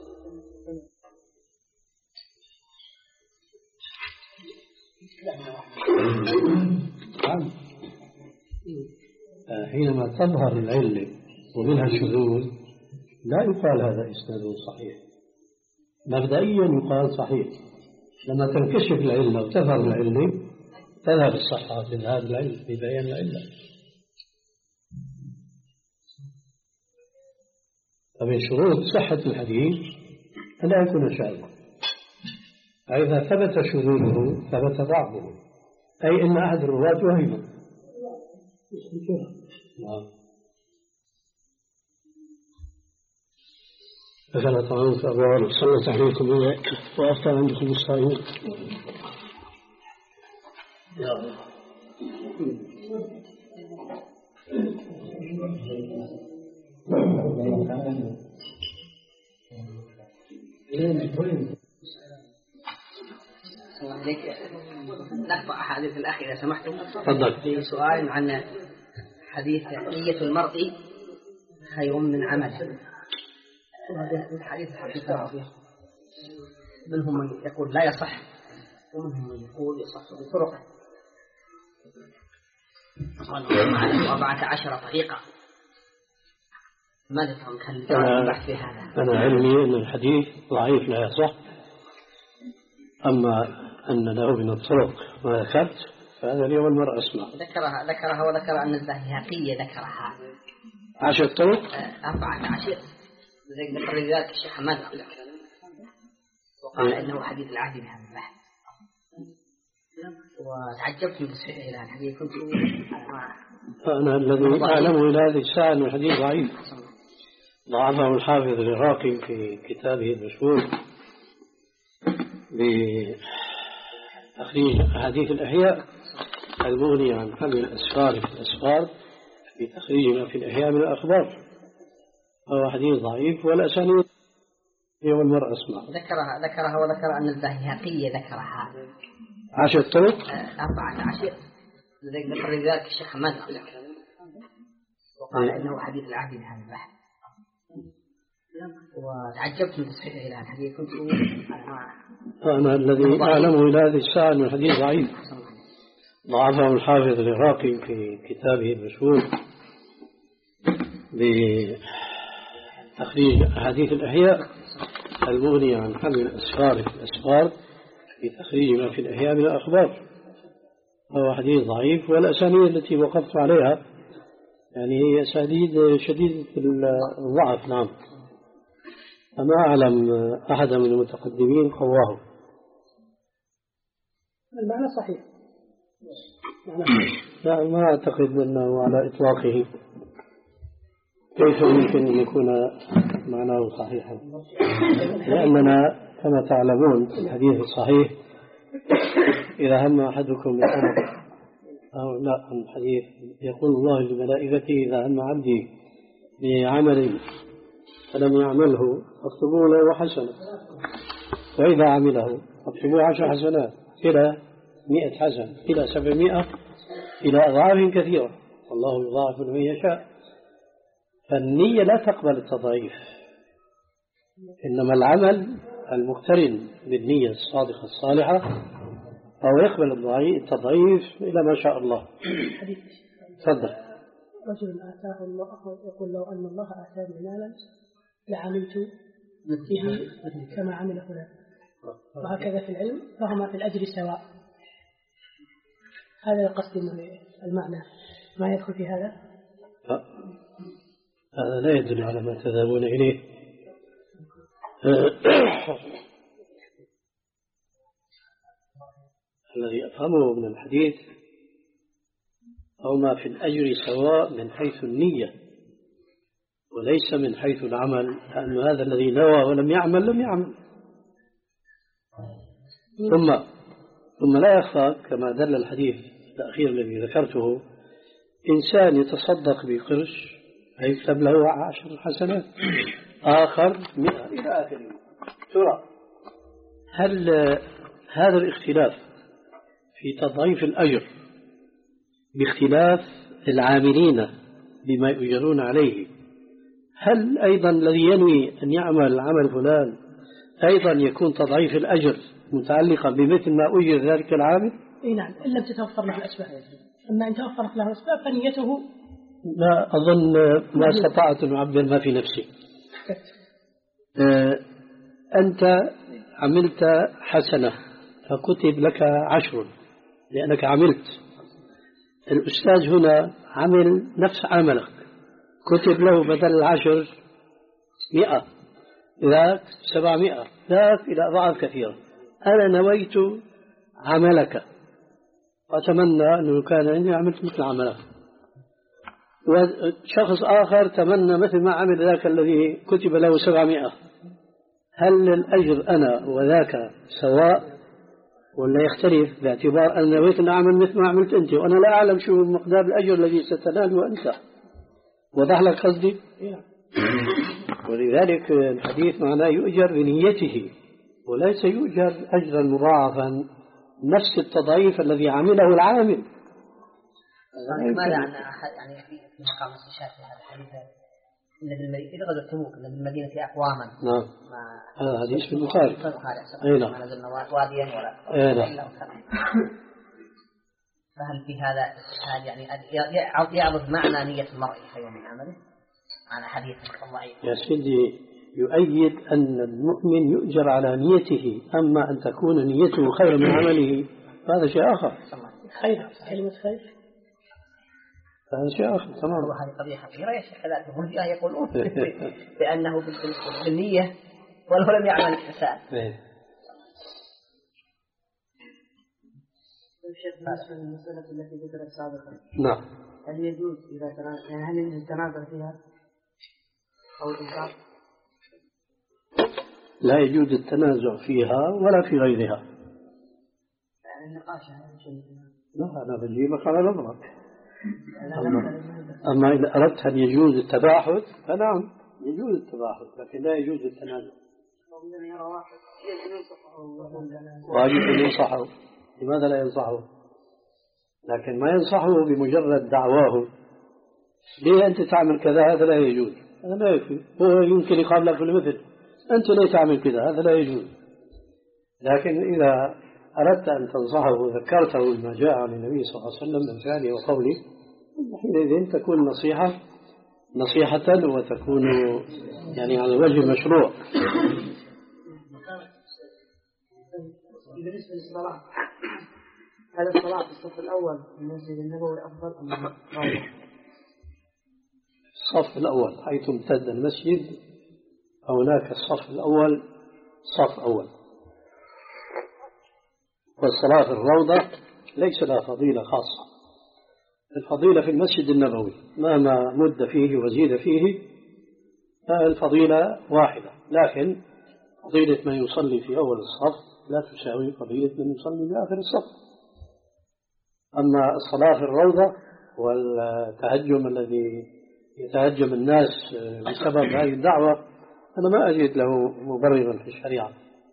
حينما تظهر العلة ومنها الشذوذ لا يقال هذا إسناد صحيح، مبدئيا يقال صحيح. لما تنكشف العلة وتظهر العلة تذهب الصحة تذهب العلة ببيان العلة. فمن شروط صحة الحديث أن لا يكون شاذا، فإذا ثبت شذوذه ثبت ضعفه، أي إن أحد الرواة وهم. فلا طعام في أبواب صلت عليكم وأفطر عندكم الصائمين. نقطع حديث الأخ إذا سمحتم. تفضل. في سؤال عن حديث نية المرء خير من عمله. وهذا الحديث الحقيقة منهم من يقول لا يصح ومنهم من يقول يصح بطرقه. قال أربعة عشر طريقة. ماذا تفهم؟ هل البحث في هذا؟ أنا علمي أن الحديث ضعيف لا يصح، أما أن له من الطرق ما ذكرت فهذا اليوم المرء أسمع. ذكرها ذكرها وذكر أن البيهقي ذكرها عشر طرق أربعة عشر زي ذكر ذلك الشيخ حماد وقال إنه حديث العهد بهذا البحث، وتعجبت من تصحيحه إلى الحديث. كنت أنا الذي أعلمه إلى هذه الساعة أن الحديث ضعيف، ضعفه الحافظ العراقي في كتابه المشهور بتخريج أحاديث الأحياء المغني عن حمل الأسفار في الأسفار بتخريج ما في الأحياء من الأخبار. هو حديث ضعيف والأسانيد يوم المرء أسمع. ذكرها ذكرها وذكر أن البيهقي ذكرها عشر طرق أربعة عشر زي ذكر ذلك الشيخ حماد وقال إنه حديث العهد بهذا البحث، وتعجبت من تصحيحه إلى الحديث. كنت أنا الذي أعلمه إلى هذه الساعة أن الحديث ضعيف، ضعفه الحافظ العراقي في كتابه المشهور بتخريج أحاديث الأحياء المغني عن حمل الأسفار في الأسفار بتخريج ما في الأحياء من الأخبار. هو حديث ضعيف والأسانيد التي وقفت عليها يعني هي أسانيد شديدة الضعف. نعم، أما أعلم أحد من المتقدمين قواه. المعنى صحيح. لا ما أعتقد أنه على إطلاقه. كيف يمكن أن يكون معناه صحيحا؟ لأننا كما تعلمون في الحديث الصحيح إذا هم أحدكم بأمر أو لا الحديث يقول الله لملائكته إذا هم عبدي بعمل فلم يعمله فاكتبوا له حسنة، وإذا عمله فاكتبوا عشر حسنات إلى مئة حسنة إلى سبعمائة إلى أضعاف كثيرة، والله يضاعف لمن يشاء. فالنية لا تقبل التضعيف، إنما العمل المقترن بالنية الصادقة الصالحة أو يقبل التضعيف إلى ما شاء الله. تفضل. رجل آتاه الله يقول لو أن الله آتاني مالا لعملت به كما عمل فلان، وهكذا في العلم فهما في الأجر سواء. هذا القصد المعنى، ما يدخل في هذا؟ هذا لا يدل على ما تذهبون إليه. الذي أفهمه من الحديث هما في الأجر سواء من حيث النية وليس من حيث العمل، لأن هذا الذي نوى ولم يعمل لم يعمل. ثم ثم لا يخفى كما دل الحديث الأخير الذي ذكرته، إنسان يتصدق بقرش هيكتب له عشر حسنات، آخر مئة إلى آخره. ترى هل هذا الاختلاف في تضعيف الأجر باختلاف العاملين بما يؤجرون عليه، هل أيضا الذي ينوي أن يعمل عمل فلان أيضا يكون تضعيف الأجر متعلقا بمثل ما أجر ذلك العامل؟ اي نعم، إن لم تتوفر له الأسباب. أما إن توفرت له الأسباب فنيته لا أظن ما استطعت أن أعبر ما في نفسي. آه أنت عملت حسنة فكتب لك عشر لأنك عملت. الأستاذ هنا عمل نفس عملك، كتب له بدل العشر مئة، ذاك سبعمائة، ذاك إلى أضعاف كثيرة. أنا نويت عملك وأتمنى أنه كان عندي عملت مثل عملك، وشخص آخر تمنى مثل ما عمل ذاك الذي كتب له سبعمائة. هل الأجر أنا وذاك سواء ولا يختلف باعتبار أن نويت أن أعمل مثل ما عملت أنت وأنا لا أعلم شو مقدار الأجر الذي ستناله أنت؟ وضح لك قصدي؟ ولذلك الحديث معناه يؤجر بنيته وليس يؤجر أجرا مضاعفا نفس التضعيف الذي عمله العامل. ماذا عن يعني في مقام الاستشهاد في هذا الحديث إن بالمدينة إذا غزوت تبوك إن بالمدينة أقواما؟ نعم. هذا حديث في البخاري. أي نعم. ما نزلنا واديا ولا. أي نعم. فهل في هذا الاستشهاد يعني يعرض معنى نية المرء في يوم من عمله؟ على حديث الضعيف. يا سيدي يؤيد أن المؤمن يؤجر على نيته، أما أن تكون نيته خير من عمله هذا شيء آخر. خير كلمة خير هذا شيء آخر تمام. هذه قضية خطيرة يا شيخ، كذلك هم يقولون بأنه بالنية ولو لم يعمل الإنسان. الشيخ بالنسبة للمسألة التي ذكرت سابقا، نعم، هل يجوز إذا تنازع يعني هل يجوز التنازع فيها أو الإنكار؟ لا يجوز التنازع فيها ولا في غيرها. يعني النقاش هذا شيء. لا أنا بجيبك على نظرك. أما, أما إذا أردت أن يجوز التباحث فنعم يجوز التباحث، لكن لا يجوز التنازع. واجب أن ينصحه. لماذا لا ينصحه؟ لكن ما ينصحه بمجرد دعواه ليه أنت تعمل كذا هذا لا يجوز، هذا لا يكفي. هو يمكن يقابلك في المثل أنت ليه تعمل كذا هذا لا يجوز. لكن إذا أردت أن تنصحه وذكرته بما جاء عن النبي صلى الله عليه وسلم من فعله وقوله حينئذ تكون نصيحة نصيحة وتكون يعني على وجه المشروع. بالنسبة للصلاة، هل الصلاة في الصف الأول في المسجد النبوي أفضل أم غيره؟ الصف الأول حيث امتد المسجد هناك الصف الأول صف أول، والصلاة في الروضة ليس لها فضيلة خاصة الفضيلة في المسجد النبوي مهما مد فيه وزيد فيه الفضيلة واحدة، لكن فضيلة من يصلي في أول الصف لا تساوي فضيلة من يصلي في آخر الصف. أما الصلاة في الروضة والتهجم الذي يتهجم الناس بسبب هذه الدعوة أنا ما أجد له مبررا في الشريعة.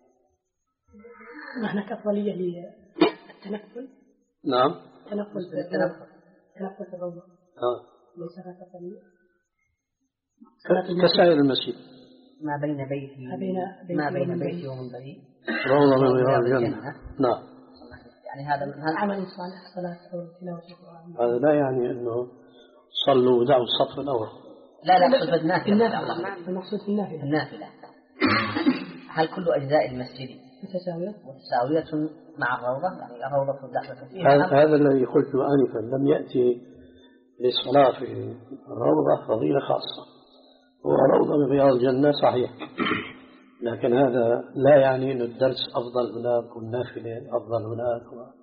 هناك أفضلية للتنقل. نعم. تنقل في الروضة. تنقل في الروضة. آه. ليس هناك أفضلية. كسائر المسجد. ما بين بيتي ما بين بيتي ما بين بيتي ومنبري روضة من رياض الجنة. نعم. يعني هذا هذا عمل صالح صلاة أو تلاوة القرآن. هذا لا يعني أنه صلوا ودعوا الصف الأول. لا لا أقصد النافلة. المقصود في النافلة. النافلة. هل كل أجزاء المسجد متساوية؟ متساوية مع الروضة؟ يعني الروضة داخلة فيها. هذا هذا الذي قلته آنفا، لم يأتي للصلاة في الروضة فضيلة خاصة. هو روضة من رياض الجنة صحيح، لكن هذا لا يعني أن الدرس أفضل هناك والنافلة أفضل هناك.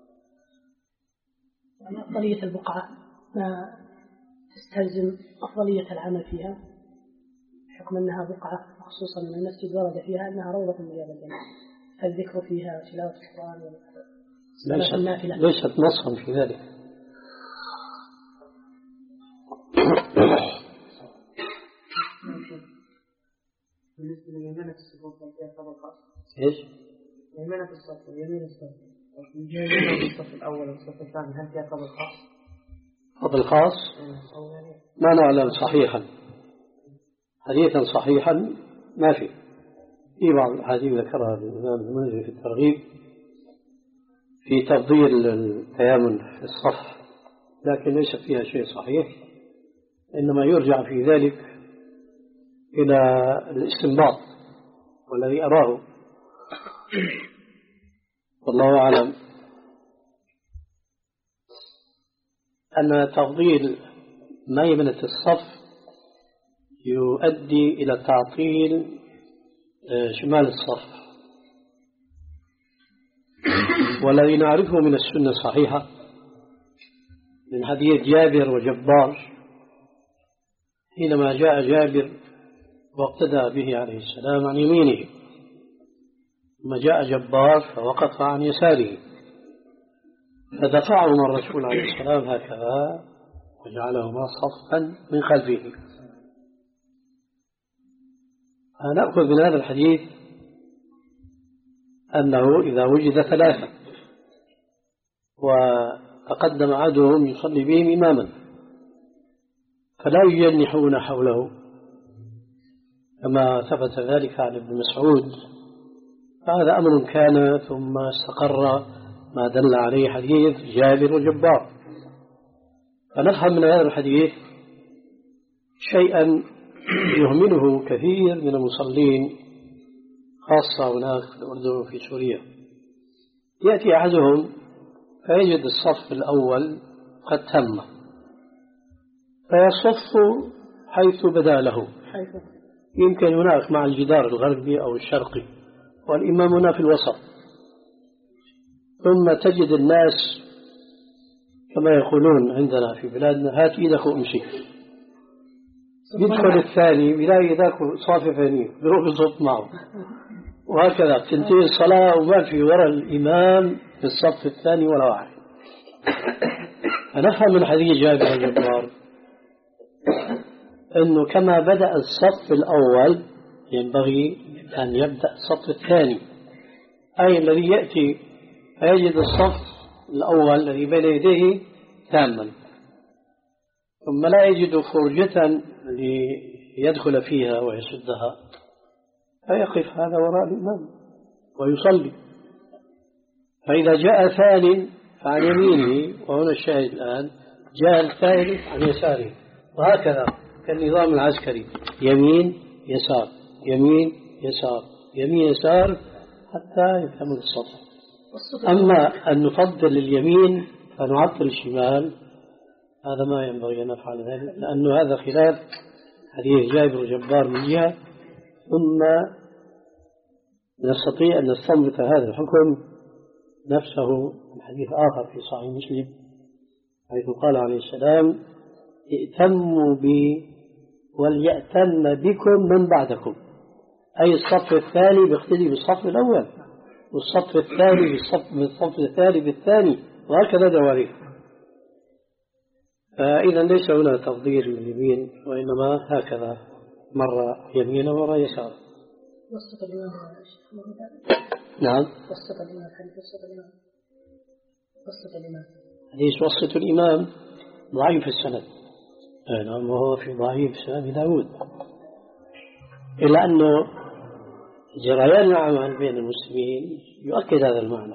يعني أفضلية البقعة ما تستلزم أفضلية العمل فيها حكم أنها بقعة خصوصا من المسجد ورد فيها أنها روضة من رياض الجنة، فالذكر فيها وتلاوة القرآن ليست, النافلة ليست نصا في ذلك. بالنسبة ليمينة الصفوف فيها خبر خاص. إيش؟ يمينة الصف ويمين الصف. يمين الصف الأول والصف الثاني هل فيها خبر خاص؟ فضل خاص؟ ما نعلم صحيحا، حديثا صحيحا ما في. في بعض الأحاديث ذكرها الإمام المنذري في الترغيب في تفضيل التيامن في الصف، لكن ليس فيها شيء صحيح، إنما يرجع في ذلك إلى الاستنباط، والذي أراه والله أعلم أن تفضيل ميمنة الصف يؤدي إلى تعطيل شمال الصف، والذي نعرفه من السنة الصحيحة من حديث جابر وجبار حينما جاء جابر واقتدى به عليه السلام عن يمينه، ثم جاء جبار فوقف عن يساره، فدفعهما الرسول عليه السلام هكذا وجعلهما صفا من خلفه. فنأخذ من هذا الحديث أنه إذا وجد ثلاثة وتقدم أحدهم يصلي بهم إماما فلا يجنحون حوله كما ثبت ذلك عن ابن مسعود، فهذا أمر كان ثم استقر ما دل عليه حديث جابر وجبار. فنفهم من هذا الحديث شيئا يهمله كثير من المصلين خاصة هناك في الأردن وفي سوريا. يأتي أحدهم فيجد الصف الأول قد تم فيصف حيث بدا له، يمكن هناك مع الجدار الغربي أو الشرقي والإمام هنا في الوسط، ثم تجد الناس كما يقولون عندنا في بلادنا هات إيدك وامشي، يدخل الثاني بلاقي ذاك صاففني بيروح يصف معه، وهكذا تنتهي الصلاة وما في وراء الإمام في الصف الثاني ولا واحد. فنفهم من حديث جابر الجبار أنه كما بدأ الصف الأول ينبغي أن يبدأ الصف الثاني، أي الذي يأتي فيجد الصف الأول الذي بين يديه تاما ثم لا يجد فرجة ليدخل فيها ويسدها فيقف هذا وراء الإمام ويصلي. فإذا جاء ثاني فعن يمينه، وهنا الشاهد الآن جاء الثالث عن يساره، وهكذا كالنظام العسكري يمين يسار يمين يسار يمين يسار حتى يكمل الصف. أما أن نفضل اليمين فنعطل الشمال هذا ما ينبغي أن نفعل ذلك، لأنه هذا خلاف حديث جابر وجبار من جهة، ثم نستطيع أن نستنبط هذا الحكم نفسه من حديث آخر في صحيح مسلم حيث قال عليه السلام ائتموا بي وليأتم بكم من بعدكم، أي الصف الثاني بيقتدي بالصف الأول، والصف الثاني بالصف, بالصف الثاني بالثاني، وهكذا دواليك. فإذا ليس هنا تفضيل اليمين، وإنما هكذا مرة يمينا ومرة يسار. وسط الإمام. نعم. وسط الإمام. حديث وسط الإمام. وسط الإمام. حديث وسط الإمام ضعيف السند. نعم، وهو في ضعيف سنن داود، إلا أنه جريان العمل بين المسلمين يؤكد هذا المعنى.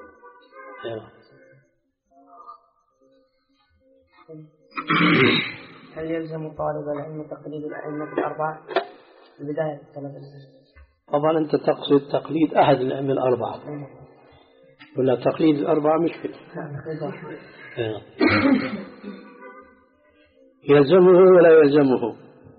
هل يلزم طالب العلم تقليد الأئمة الأربعة في بداية طلب العلم؟ طبعا أنت تقصد تقليد أحد الأئمة الأربعة ولا تقليد الأربعة مشكلة؟ يلزمه ولا يلزمه؟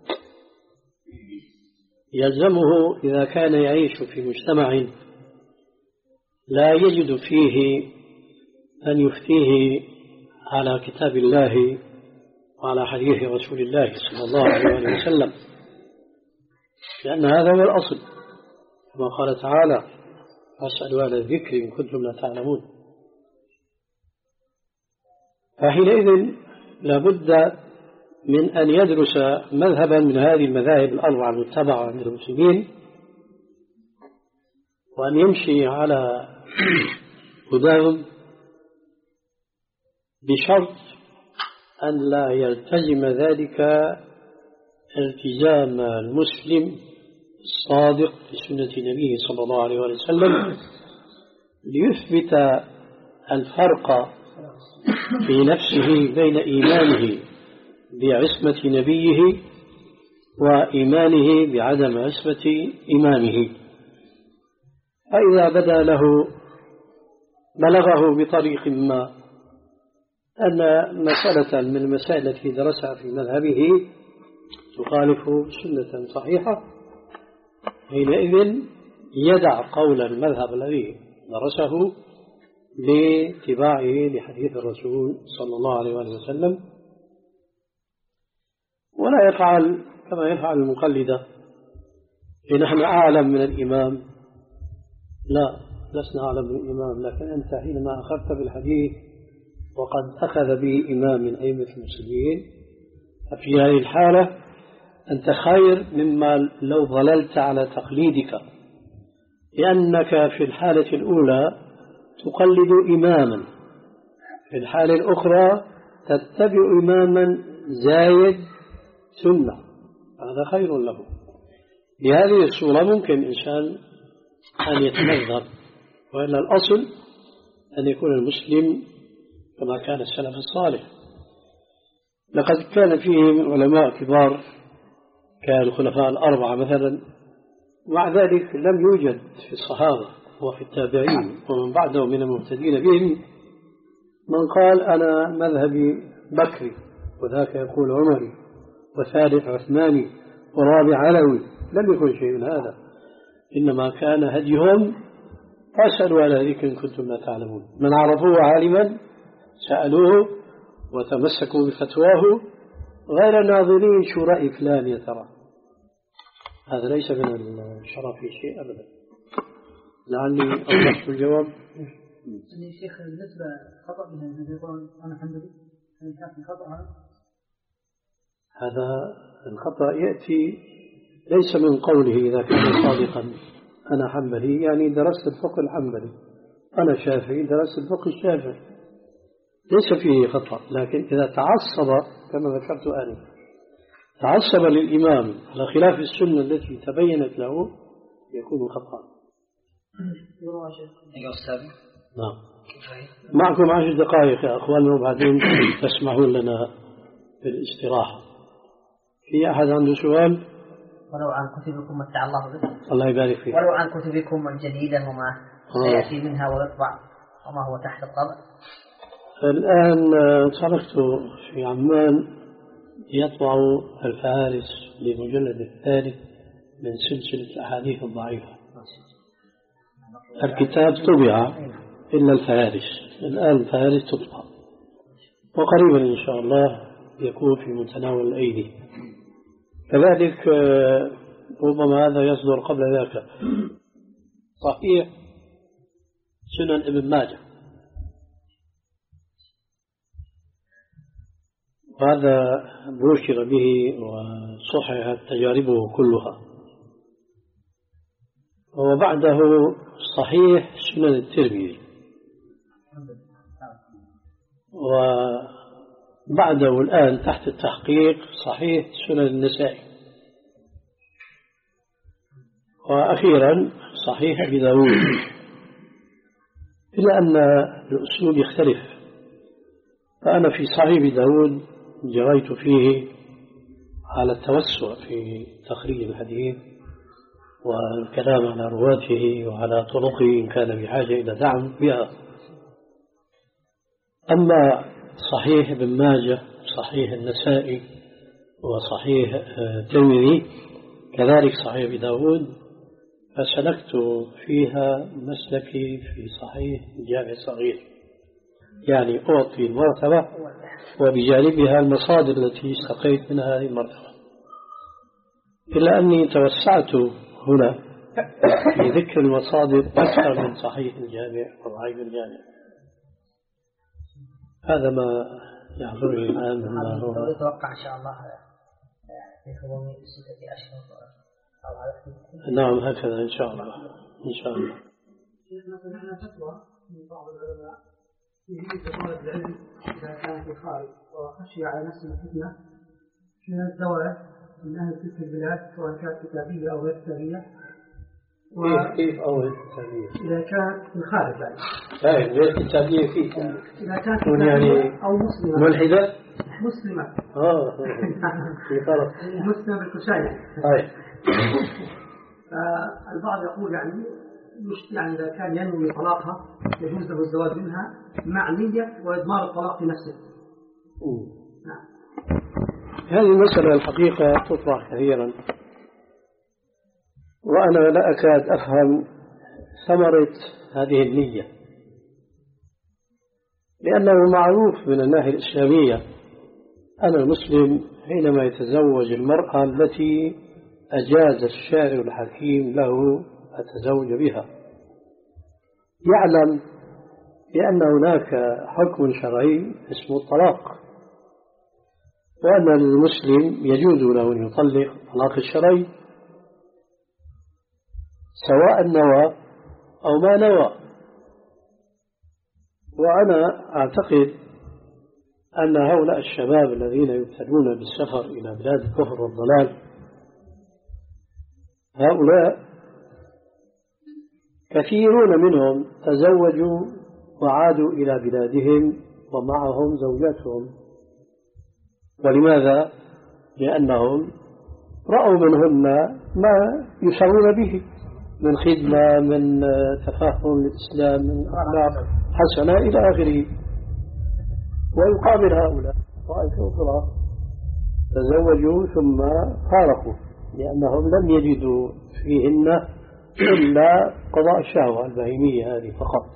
يلزمه إذا كان يعيش في مجتمع لا يجد فيه أن يفتيه على كتاب الله وعلى حديث رسول الله صلى الله عليه وسلم، لأن هذا هو الأصل، كما قال تعالى فاسألوا أهل الذكر إن كنتم لا تعلمون. فحينئذ لابد من أن يدرس مذهبا من هذه المذاهب الأربعة المتبعة عند المسلمين، وأن يمشي على هداهم، بشرط أن لا يلتزم ذلك التزام المسلم الصادق بسنة نبيه صلى الله عليه وسلم، ليثبت الفرق في نفسه بين إيمانه بعصمة نبيه وإيمانه بعدم عصمة إمامه. فإذا بدا له بلغه بطريق ما أن مسألة من المسائل التي درسها في مذهبه تخالف سنة صحيحة، حينئذ يدع قول المذهب الذي درسه لاتباعه لحديث الرسول صلى الله عليه وسلم، ولا يفعل كما يفعل المقلدة، نحن أعلم من الإمام. لا، لسنا أعلم من الإمام، لكن أنت حينما أخذت بالحديث وقد أخذ به إمام من أئمة المسلمين، ففي هذه الحالة أنت خير مما لو ظللت على تقليدك، لأنك في الحالة الأولى تقلد إماما، في الحالة الأخرى تتبع إماما زايد سنة، هذا خير له. بهذه الصورة ممكن إنسان أن يتمذهب، وإلا الأصل أن يكون المسلم كما كان السلف الصالح. لقد كان فيهم علماء كبار كالخلفاء الأربعة مثلا، مع ذلك لم يوجد في الصحابة وفي التابعين ومن بعدهم من المهتدين بهم من قال أنا مذهبي بكري، وذاك يقول عمري، وثالث عثماني، ورابع علوي. لم يكن شيء من هذا، إنما كان هديهم فاسألوا على ذكر إن كنتم لا تعلمون. من عرفوه عالما سألوه وتمسكوا بفتواه، غير ناظرين شو رأي فلان يا ترى. هذا ليس من الشرف في شيء أبدا. لعلي أوضحت الجواب. يعني شيخ بالنسبة خطأ من الذي يقول أنا حنبلي، هل كان خطأ هذا؟ هذا الخطأ يأتي ليس من قوله إذا كان صادقا أنا حنبلي، يعني درست الفقه الحنبلي، أنا شافعي درست الفقه الشافعي، ليس فيه خطأ. لكن إذا تعصب كما ذكرت آنفا، تعصب للإمام على خلاف السنة التي تبينت له، يكون خطأ. أيها السابق. نعم. معكم عشر دقائق يا أخواننا، وبعدين تسمحون لنا بالاستراحة. في أحد عنده سؤال؟ ولو عن كتبكم متع الله بكم. الله يبارك فيك. ولو عن كتبكم الجديدة وما سيأتي منها ويطبع وما هو تحت الطبع. الآن تركت في عمان يطبع الفهارس للمجلد الثالث من سلسلة الأحاديث الضعيفة. الكتاب طبع إلا الفهارس، الآن الفهارس تطبع، وقريبا إن شاء الله يكون في متناول الأيدي. كذلك ربما هذا يصدر قبل ذاك صحيح سنن ابن ماجه، وهذا بشر به وصححت تجاربه كلها. وبعده صحيح سنن الترمذي، وبعده الآن تحت التحقيق صحيح سنن النسائي، وأخيرا صحيح أبي داود، إلا أن الأسلوب يختلف. فأنا في صحيح أبي داود جريت فيه على التوسع في تخريج الحديث والكلام على رواته وعلى طرقه إن كان بحاجة إلى دعم بها. أما صحيح ابن ماجه، صحيح النسائي، وصحيح الترمذي، كذلك صحيح أبي داود، فسلكت فيها مسلكي في صحيح الجامع الصغير، يعني أعطي المرتبة وبجانبها المصادر التي استقيت منها هذه المرتبة، إلا أني توسعت هنا في ذكر المصادر أكثر من صحيح الجامع وضعيف الجامع. هذا ما يحضرني الآن مما هو يتوقع إن شاء الله في غضون ستة أشهر أو على. نعم هكذا إن شاء الله. إن شاء الله. مثلا أنا فتوى من بعض العلماء يريد طالب العلم إذا كان في الخارج وخشي على نفسه الفتنة من الدولة من أهل تلك البلاد سواء كانت كتابية أو غير كتابية. كيف أو غير كتابية؟ إذا كان في الخارج يعني. أي غير كتابية كيف؟ إذا كانت يعني أو مسلمة. ملحدة؟ مسلمة. آه. في فرق. مسلمة بالكشاية. أي. فالبعض يقول يعني مش يعني إذا كان ينوي طلاقها يجوز له الزواج منها مع نية وإضمار الطلاق في نفسه. نعم. هذه المسألة الحقيقة تطرح كثيرا، وأنا لا أكاد أفهم ثمرة هذه النية، لأنه معروف من الناحية الإسلامية أن المسلم حينما يتزوج المرأة التي أجاز الشارع الحكيم له التزوج بها يعلم بأن هناك حكم شرعي اسمه الطلاق، وأن المسلم يجوز له أن يطلق الطلاق الشرعي سواء نوى أو ما نوى. وأنا أعتقد أن هؤلاء الشباب الذين يبتلون بالسفر إلى بلاد الكفر والضلال هؤلاء كثيرون منهم تزوجوا وعادوا إلى بلادهم ومعهم زوجاتهم. ولماذا؟ لأنهم رأوا منهن ما يشعرون به من خدمة، من تفهم الإسلام، من أخلاق حسنة إلى آخره. ويقابل هؤلاء طائفة أخرى تزوجوا ثم فارقوا لأنهم لم يجدوا فيهن إلا قضاء الشهوة البهيمية هذه فقط.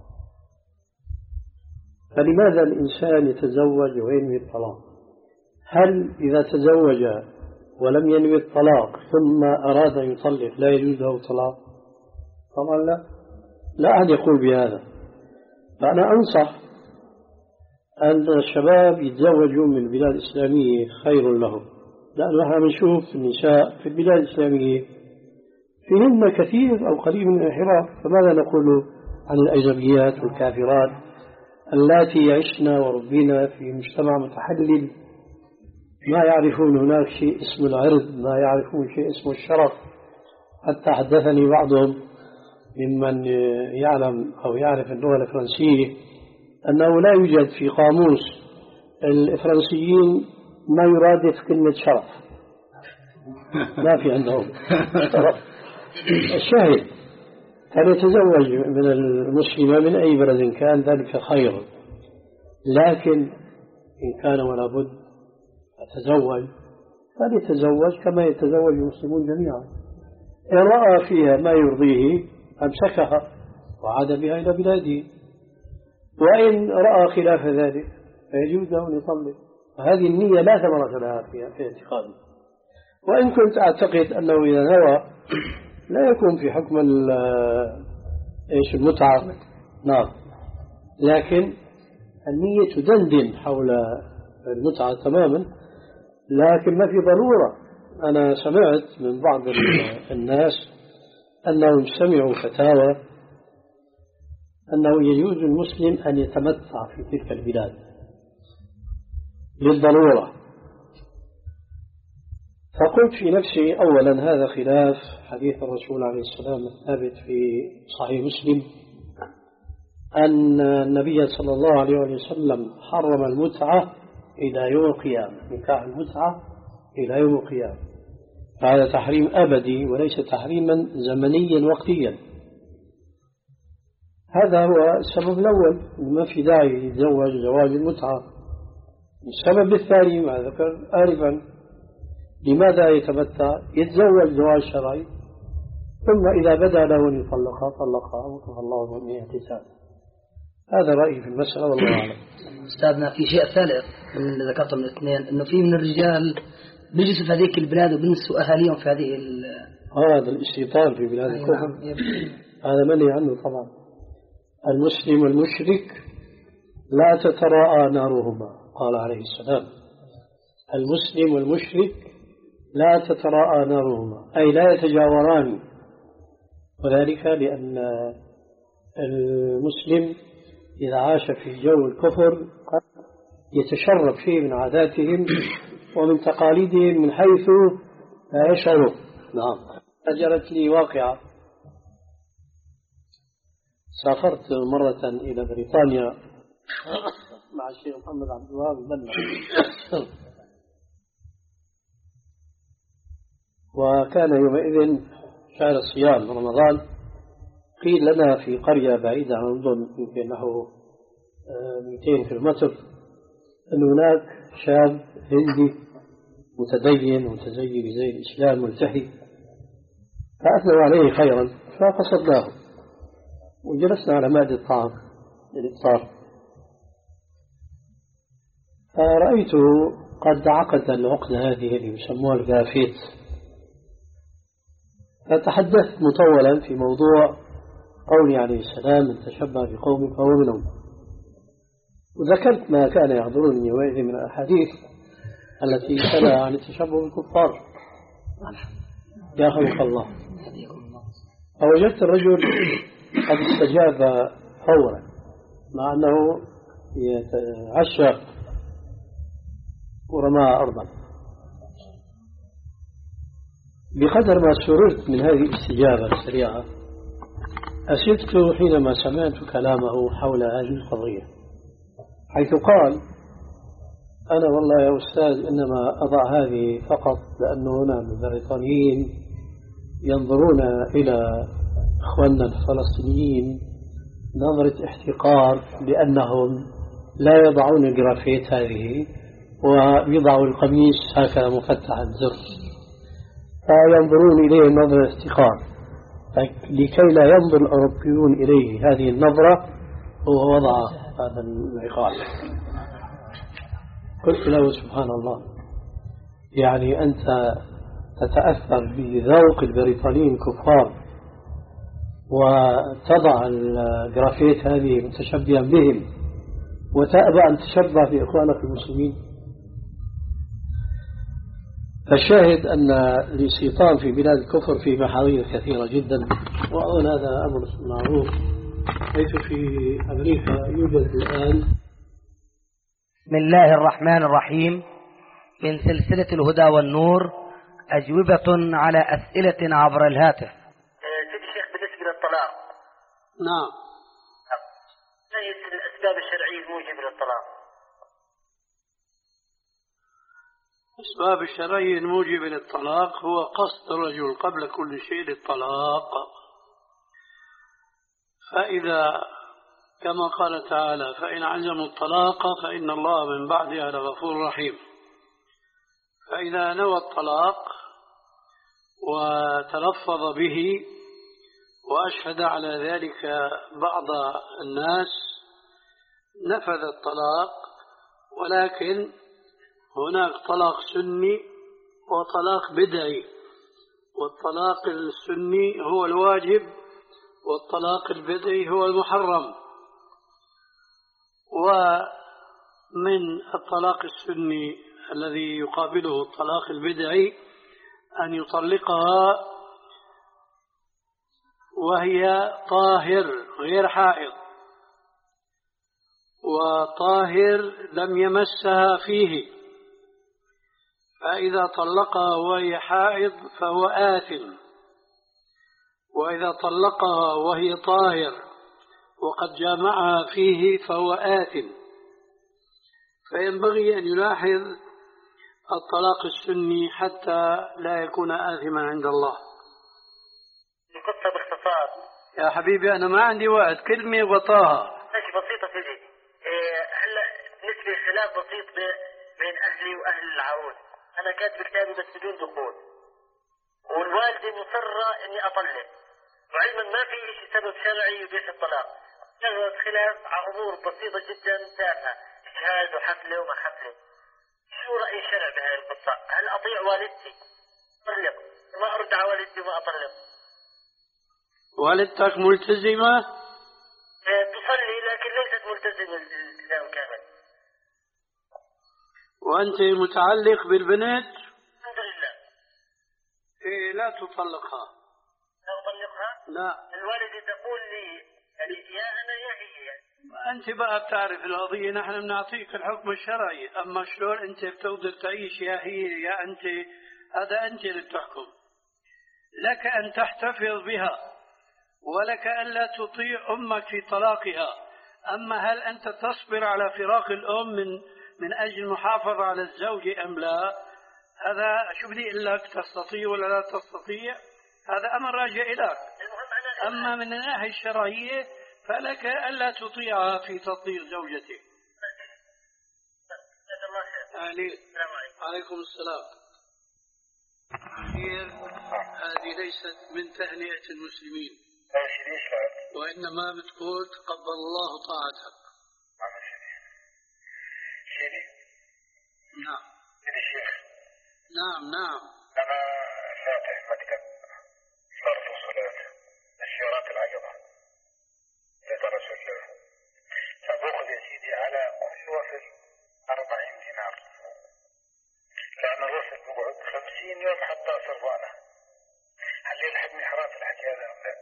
فلماذا الإنسان يتزوج وينوي الطلاق؟ هل إذا تزوج ولم ينوي الطلاق ثم أراد أن يطلق لا يجوز له الطلاق؟ طبعا لا، لا أحد يقول بهذا. فأنا أنصح أن الشباب يتزوجوا من البلاد الإسلامية خير لهم، لأنه نحن بنشوف النساء في البلاد الإسلامية فيهن كثير أو قليل من الانحراف. فماذا نقول عن الأجنبيات والكافرات اللاتي يعشن وربينا في مجتمع متحلل ما يعرفون هناك شيء اسمه العرض، ما يعرفون شيء اسمه الشرف. حتى حدثني بعضهم ممن يعلم أو يعرف اللغة الفرنسية أنه لا يوجد في قاموس الفرنسيين ما يرادف كلمة شرف، ما في عندهم شرف. الشاهد كان يتزوج من المسلمة من أي بلد كان ذلك خير، لكن إن كان ولا بد أتزوج فليتزوج كما يتزوج المسلمون جميعا. إن رأى فيها ما يرضيه أمسكها وعاد بها إلى بلاده، وإن رأى خلاف ذلك فيجوز له أن يطلق. فهذه النية لا ثمرة لها في اعتقاده. وإن كنت أعتقد أنه إذا نوى لا يكون في حكم إيش المتعة، نعم، لكن النية تدندن حول المتعة تماما، لكن ما في ضرورة. أنا سمعت من بعض الناس أنهم سمعوا فتاوى أنه يجوز المسلم أن يتمتع في تلك البلاد للضرورة. فقلت في نفسي أولا هذا خلاف حديث الرسول عليه السلام الثابت في صحيح مسلم أن النبي صلى الله عليه وسلم حرم المتعة إلى يوم القيامة، نكاح المتعة إلى يوم القيامة. فهذا تحريم أبدي وليس تحريما زمنيا وقتيا. هذا هو السبب الأول، ما في داعي يتزوج زواج المتعة. السبب الثاني ما ذكر آنفا، لماذا يتمتع؟ يتزوج زواج شرعي ثم إذا بدا له أن يطلقها طلقها وكفى الله من اعتساب. هذا رأيي في المسألة والله أعلم. أستاذنا في شيء ثالث من ذكرته من الاثنين، إنه في من الرجال بيجلسوا في هذيك البلاد وبينسوا أهاليهم في هذه ال هذا الاستيطان في بلاد الكفر هذا منهي عنه طبعا. المسلم والمشرك لا تتراءى نارهما، قال عليه السلام المسلم والمشرك لا تتراءى نارهما، أي لا يتجاوران. وذلك لأن المسلم إذا عاش في جو الكفر يتشرب شيء من عاداتهم ومن تقاليدهم من حيث لا يشعر. نعم. أجرت لي واقعة، سافرت مرة إلى بريطانيا مع الشيخ محمد عبد الوهاب البنا، وكان يومئذ شهر الصيام رمضان. قيل لنا في قرية بعيدة عن لندن يمكن نحو مئتين كيلومتر أن هناك شاب هندي متدين متزين بزي الإسلام ملتحي، فأثنوا عليه خيرا فقصدناه وجلسنا على مائدة الطعام للإفطار، فرأيته قد عقد العقدة هذه اللي يسموها الجافيت، فتحدثت مطولا في موضوع قولي عليه السلام من تشبه بقوم فهو منهم، وذكرت ما كان يحضرني يومئذ من الأحاديث التي تنهى عن التشبه بالكفار يا خلق الله. فوجدت الرجل قد استجاب فورا مع أنه يتعشى ورمى أرضا. بقدر ما سررت من هذه الاستجابة السريعة أسفت حينما سمعت كلامه حول هذه القضية، حيث قال أنا والله يا أستاذ إنما أضع هذه فقط لأنه هنا من البريطانيين ينظرون إلى إخواننا الفلسطينيين نظرة احتقار لأنهم لا يضعون الجرافيت هذه ويضعوا القميص هكذا مفتحا زر، فينظرون إليه نظرة احتقار، لكي لا ينظر الأوروبيون إليه هذه النظرة هو وضع هذا العقال. قلت له سبحان الله، يعني أنت تتأثر بذوق البريطانيين الكفار وتضع الجرافيت هذه متشبها بهم وتأبى أن تشبه بإخوانك المسلمين. فالشاهد أن الاستيطان في بلاد الكفر في محاذير كثيرة جدا، وأظن هذا أمر معروف، حيث في أمريكا يوجد الآن. بسم الله الرحمن الرحيم. من سلسلة الهدى والنور أجوبة على أسئلة عبر الهاتف. سيدي الشيخ بالنسبة للطلاق، نعم، ما هي الأسباب الشرعية الموجبة للطلاق؟ الأسباب الشرعية الموجبة للطلاق هو قصد الرجل قبل كل شيء للطلاق، فإذا كما قال تعالى فإن عزموا الطلاق فإن الله من بعدها لغفور رحيم. فإذا نوى الطلاق وتلفظ به وأشهد على ذلك بعض الناس نفذ الطلاق ولكن هناك طلاق سني وطلاق بدعي، والطلاق السني هو الواجب والطلاق البدعي هو المحرم. ومن الطلاق السني الذي يقابله الطلاق البدعي أن يطلقها وهي طاهر غير حائض، وطاهر لم يمسها فيه، فإذا طلقها وهي حائض فهو آثم، وإذا طلقها وهي طاهر وقد جامعها فيه فهو آثم. فينبغي أن يلاحظ الطلاق السني حتى لا يكون آثما عند الله. القصة باختصار يا حبيبي أنا ما عندي وقت، كلمة وطاها ماشي بسيطة سيدي. إيه هلا نسبة خلاف بسيط بين أهلي وأهل العروس. أنا كاتب كتابي بس بدون دخول، والوالدة مصرة إني أطلق، وعلما ما في إشي سبب شرعي يبيح الطلاق. شغلة خلاف على أمور بسيطة جدا تافهة، إجهاز وحفلة وما حفلة. شو رأي الشرع بهذه القصة؟ هل أطيع والدتي أطلق ما أرد على والدتي وما أطلق؟ والدتك ملتزمة؟ تصلي لكن ليست ملتزمة الالتزام كامل. وأنت متعلق بالبنت؟ الحمد لله. إيه لا تطلقها. لا أطلقها؟ لا. الوالدة تقول لي يعني يا أنا يا هي يعني. أنت بقى بتعرف القضية، نحن بنعطيك الحكم الشرعي، أما شلون أنت بتقدر تعيش يا هي يا أنت، هذا أنت اللي بتحكم. لك أن تحتفظ بها ولك أن لا تطيع أمك في طلاقها. أما هل أنت تصبر على فراق الأم من من أجل المحافظة على الزوج أم لا؟ هذا شو بدي أقول لك، تستطيع ولا لا تستطيع، هذا أمر راجع إليك. أما من الناحية الشرعية فلك ألا تطيعها في تطليق زوجتك. عليكم عليكم السلام. هذه ليست من تهنئة المسلمين، وإنما بتقول تقبل الله طاعتك. نعم نعم نعم. أنا فاتح مكتب صرف وصولات السيارات العجبة لدرس الله، فبأخذ يا سيدي على كل وصل أربعين دينار، لأن الوصل بقعد خمسين يوم حتى أصرف أنا. هل يلحقني حرام في الحكي هذا أم لا؟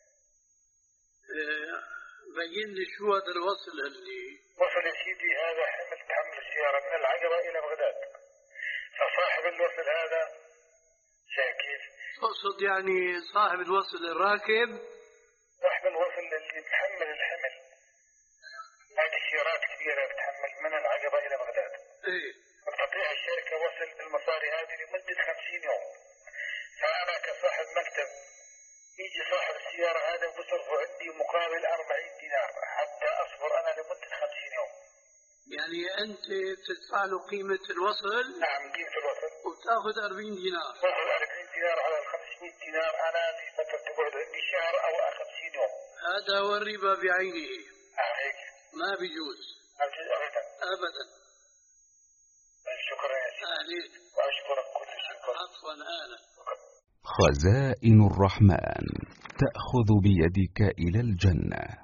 بين لي شو هذا الوصل اللي وصل يا سيدي؟ هذا حمل تحمل السيارة من العجبة إلى بغداد، فصاحب الوصل هذا شاكيف. تقصد يعني صاحب الوصل الراكب؟ صاحب الوصل اللي بتحمل الحمل، هذه سيارات كبيرة بتحمل من العجبة إلى بغداد. إيه. وتعطيها الشركة وصل بالمصاري هذه لمدة خمسين يوم، فأنا كصاحب مكتب يجي صاحب السيارة هذا وبصرفه عندي مقابل أربعين دينار حتى أصبر أنا لمدة خمسين يوم. يعني أنت تدفع له قيمة الوصل؟ نعم قيمة الوصل، وبتاخذ أربعين دينار. باخذ أربعين دينار على ال خمسمائة دينار، أنا في فترة تقعد عندي شهر أو خمسين يوم. هذا هو الربا بعينه. آه هيك ما بيجوز. ما بيجوز أبدا أبدا. شكرا يا سيدي. عليك. وأشكرك كل شكر. عفوا أنا. خزائن الرحمن تأخذ بيدك إلى الجنة.